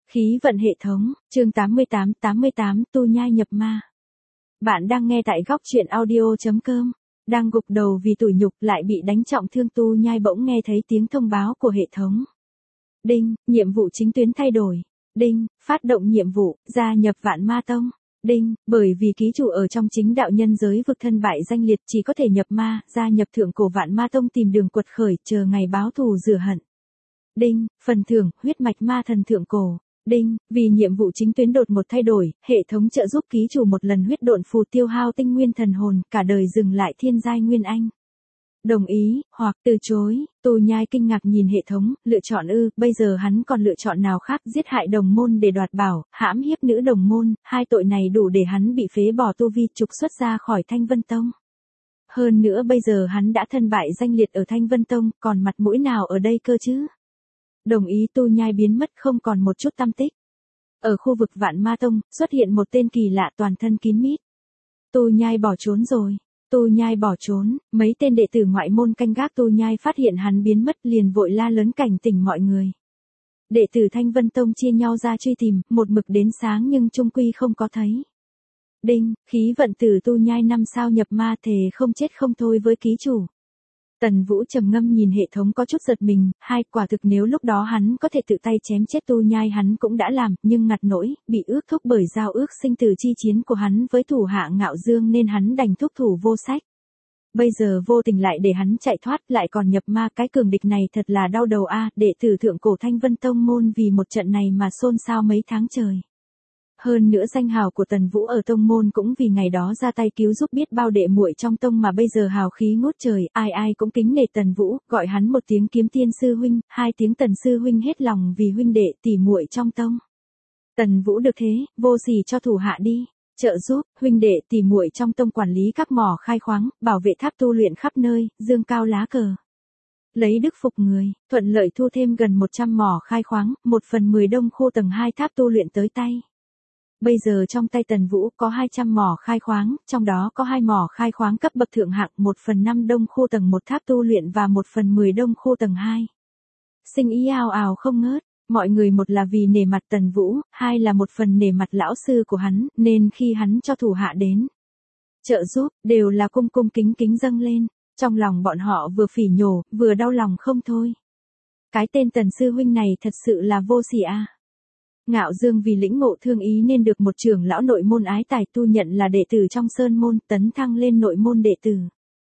Khí vận hệ thống, chương 88, tu nhai nhập ma. Bạn đang nghe tại góc truyện audio.com. Đang gục đầu vì tủi nhục lại bị đánh trọng thương tu nhai bỗng nghe thấy tiếng thông báo của hệ thống. Đinh, nhiệm vụ chính tuyến thay đổi. Đinh, phát động nhiệm vụ, gia nhập Vạn Ma Tông. Đinh, bởi vì ký chủ ở trong chính đạo nhân giới vực thân bại danh liệt chỉ có thể nhập ma, gia nhập thượng cổ Vạn Ma Tông tìm đường quật khởi, chờ ngày báo thù rửa hận. Đinh, phần thưởng, huyết mạch ma thần thượng cổ. Đinh, vì nhiệm vụ chính tuyến đột một thay đổi, hệ thống trợ giúp ký chủ một lần huyết độn phù tiêu hao tinh nguyên thần hồn, cả đời dừng lại thiên giai nguyên anh. Đồng ý, hoặc từ chối, tu nhai kinh ngạc nhìn hệ thống, lựa chọn bây giờ hắn còn lựa chọn nào khác, giết hại đồng môn để đoạt bảo, hãm hiếp nữ đồng môn, hai tội này đủ để hắn bị phế bỏ tu vi trục xuất ra khỏi Thanh Vân Tông. Hơn nữa bây giờ hắn đã thân bại danh liệt ở Thanh Vân Tông, còn mặt mũi nào ở đây cơ chứ? Đồng ý, tu nhai biến mất không còn một chút tăm tích. Ở khu vực Vạn Ma Tông, xuất hiện một tên kỳ lạ toàn thân kín mít. Tu nhai bỏ trốn rồi. Tu nhai bỏ trốn, mấy tên đệ tử ngoại môn canh gác tu nhai phát hiện hắn biến mất liền vội la lớn cảnh tỉnh mọi người. Đệ tử Thanh Vân Tông chia nhau ra truy tìm, một mực đến sáng nhưng chung quy không có thấy. Đinh, khí vận tử tu nhai 5 sao nhập ma, thề không chết không thôi với ký chủ. Tần Vũ trầm ngâm nhìn hệ thống có chút giật mình, quả thực nếu lúc đó hắn có thể tự tay chém chết tu nhai hắn cũng đã làm, nhưng ngặt nỗi, bị ước thúc bởi giao ước sinh tử chi chiến của hắn với thủ hạ Ngạo Dương nên hắn đành thúc thủ vô sách. Bây giờ vô tình lại để hắn chạy thoát, lại còn nhập ma, cái cường địch này thật là đau đầu a. Đệ tử thượng cổ Thanh Vân Tông môn vì một trận này mà xôn xao mấy tháng trời. Hơn nữa danh hào của Tần Vũ ở tông môn cũng vì ngày đó ra tay cứu giúp biết bao đệ muội trong tông mà bây giờ hào khí ngút trời, ai ai cũng kính nể Tần Vũ, gọi hắn một tiếng Kiếm Tiên sư huynh, 2 tiếng Tần sư huynh, hết lòng vì huynh đệ tỷ muội trong tông. Tần Vũ được thế, vô sỉ cho thủ hạ đi, trợ giúp huynh đệ tỷ muội trong tông quản lý các mỏ khai khoáng, bảo vệ tháp tu luyện khắp nơi, dương cao lá cờ. Lấy đức phục người, thuận lợi thu thêm gần 100 mỏ khai khoáng, 1/10 đông khu tầng 2 tháp tu luyện tới tay. Bây giờ trong tay Tần Vũ có 200 mỏ khai khoáng, trong đó có 2 mỏ khai khoáng cấp bậc thượng hạng, 1/5 đông khu tầng 1 tháp tu luyện và 1/10 đông khu tầng 2. Sinh ý ào ào không ngớt, mọi người một là vì nể mặt Tần Vũ, 2 là một phần nể mặt lão sư của hắn, nên khi hắn cho thủ hạ đến trợ giúp, đều là cung cung kính kính dâng lên, trong lòng bọn họ vừa phỉ nhổ, vừa đau lòng không thôi. Cái tên Tần sư huynh này thật sự là vô sỉ a. Ngạo Dương vì lĩnh ngộ thương ý nên được một trưởng lão nội môn ái tài tu nhận là đệ tử trong sơn môn, tấn thăng lên nội môn đệ tử.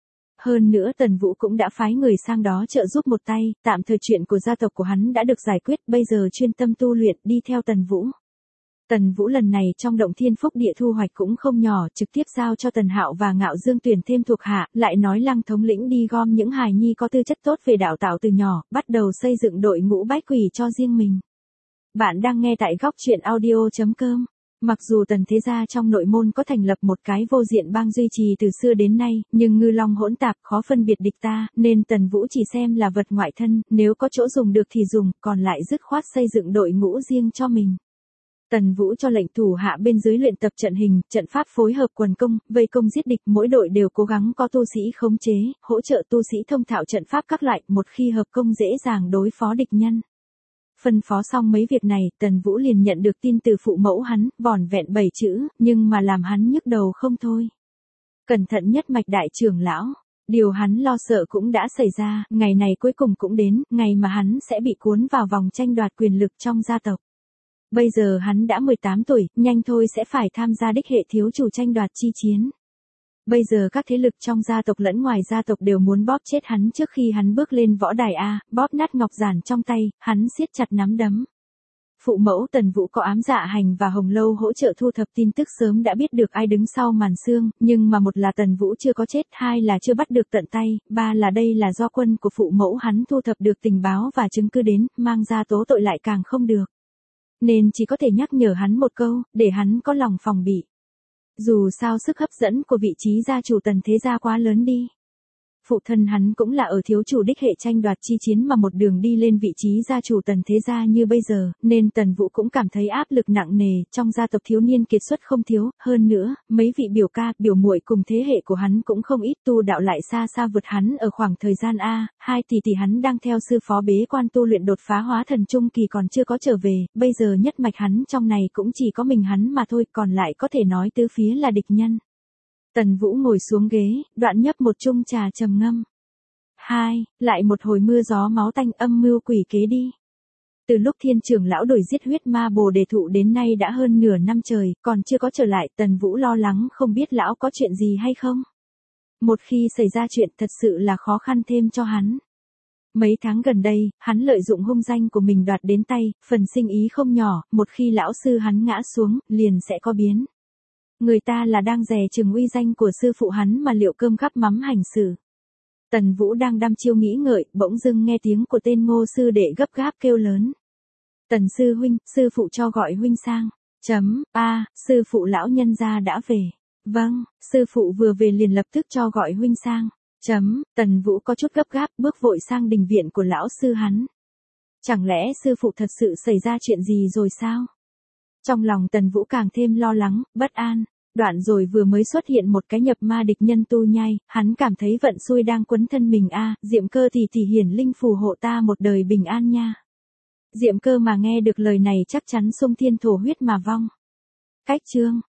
Hơn nữa Tần Vũ cũng đã phái người sang đó trợ giúp một tay, tạm thời chuyện của gia tộc của hắn đã được giải quyết, bây giờ chuyên tâm tu luyện đi theo Tần Vũ. Tần Vũ lần này trong động thiên phúc địa thu hoạch cũng không nhỏ, trực tiếp giao cho Tần Hạo và Ngạo Dương tuyển thêm thuộc hạ, lại nói Lăng thống lĩnh đi gom những hài nhi có tư chất tốt về đào tạo từ nhỏ, bắt đầu xây dựng đội ngũ bách quỷ cho riêng mình. Bạn đang nghe tại góc truyện audio.com. Mặc dù Tần thế gia trong nội môn có thành lập một cái vô diện bang duy trì từ xưa đến nay, nhưng ngư long hỗn tạp khó phân biệt địch ta, nên Tần Vũ chỉ xem là vật ngoại thân, nếu có chỗ dùng được thì dùng, còn lại dứt khoát xây dựng đội ngũ riêng cho mình. Tần Vũ cho lệnh thủ hạ bên dưới luyện tập trận hình, trận pháp phối hợp quần công, vây công giết địch, mỗi đội đều cố gắng có tu sĩ khống chế, hỗ trợ tu sĩ thông thạo trận pháp các loại, một khi hợp công dễ dàng đối phó địch nhân. Phân phó xong mấy việc này, Tần Vũ liền nhận được tin từ phụ mẫu hắn, vỏn vẹn 7 chữ, nhưng mà làm hắn nhức đầu không thôi. Cẩn thận nhất mạch đại trưởng lão. Điều hắn lo sợ cũng đã xảy ra, ngày này cuối cùng cũng đến, ngày mà hắn sẽ bị cuốn vào vòng tranh đoạt quyền lực trong gia tộc. Bây giờ hắn đã 18 tuổi, nhanh thôi sẽ phải tham gia đích hệ thiếu chủ tranh đoạt chi chiến. Bây giờ các thế lực trong gia tộc lẫn ngoài gia tộc đều muốn bóp chết hắn trước khi hắn bước lên võ đài a, bóp nát ngọc giản trong tay, hắn siết chặt nắm đấm. Phụ mẫu Tần Vũ có Ám Dạ Hành và Hồng Lâu hỗ trợ thu thập tin tức sớm đã biết được ai đứng sau màn xương, nhưng mà một là Tần Vũ chưa có chết, 2 là chưa bắt được tận tay, 3 là đây là do quân của phụ mẫu hắn thu thập được tình báo và chứng cứ đến, mang ra tố tội lại càng không được. Nên chỉ có thể nhắc nhở hắn một câu, để hắn có lòng phòng bị. Dù sao sức hấp dẫn của vị trí gia chủ Tần thế gia quá lớn đi. phụ thân hắn cũng là ở thiếu chủ đích hệ tranh đoạt chi chiến mà một đường đi lên vị trí gia chủ Tần thế gia như bây giờ, nên Tần Vũ cũng cảm thấy áp lực nặng nề, trong gia tộc thiếu niên kiệt xuất không thiếu, hơn nữa, mấy vị biểu ca, biểu muội cùng thế hệ của hắn cũng không ít, tu đạo lại xa xa vượt hắn ở khoảng thời gian hai tỷ tỷ hắn đang theo sư phó bế quan tu luyện đột phá hóa thần trung kỳ còn chưa có trở về, bây giờ nhất mạch hắn trong này cũng chỉ có mình hắn mà thôi, còn lại có thể nói tứ phía là địch nhân. Tần Vũ ngồi xuống ghế, đoạn nhấp một chung trà trầm ngâm. Lại một hồi mưa gió máu tanh, âm mưu quỷ kế đi. Từ lúc Thiên trưởng lão đuổi giết huyết ma Bồ Đề Thụ đến nay đã hơn nửa năm trời, còn chưa có trở lại, Tần Vũ lo lắng không biết lão có chuyện gì hay không. Một khi xảy ra chuyện thật sự là khó khăn thêm cho hắn. Mấy tháng gần đây, hắn lợi dụng hung danh của mình đoạt đến tay, phần sinh ý không nhỏ, một khi lão sư hắn ngã xuống, liền sẽ có biến. Người ta là đang dè chừng uy danh của sư phụ hắn mà liệu cơm gắp mắm hành xử. Tần Vũ đang đăm chiêu nghĩ ngợi, bỗng dưng nghe tiếng của tên Ngô sư đệ gấp gáp kêu lớn. Tần sư huynh, sư phụ cho gọi huynh sang. Sư phụ lão nhân gia đã về. Vâng, sư phụ vừa về liền lập tức cho gọi huynh sang. Tần Vũ có chút gấp gáp, bước vội sang đình viện của lão sư hắn. Chẳng lẽ sư phụ thật sự xảy ra chuyện gì rồi sao? Trong lòng Tần Vũ càng thêm lo lắng, bất an. Đoạn rồi vừa mới xuất hiện một cái nhập ma địch nhân tu nhai, hắn cảm thấy vận xui đang quấn thân mình Diệm Cơ thì hiển linh phù hộ ta một đời bình an nha. Diệm Cơ mà nghe được lời này chắc chắn xông thiên thổ huyết mà vong. Cách chương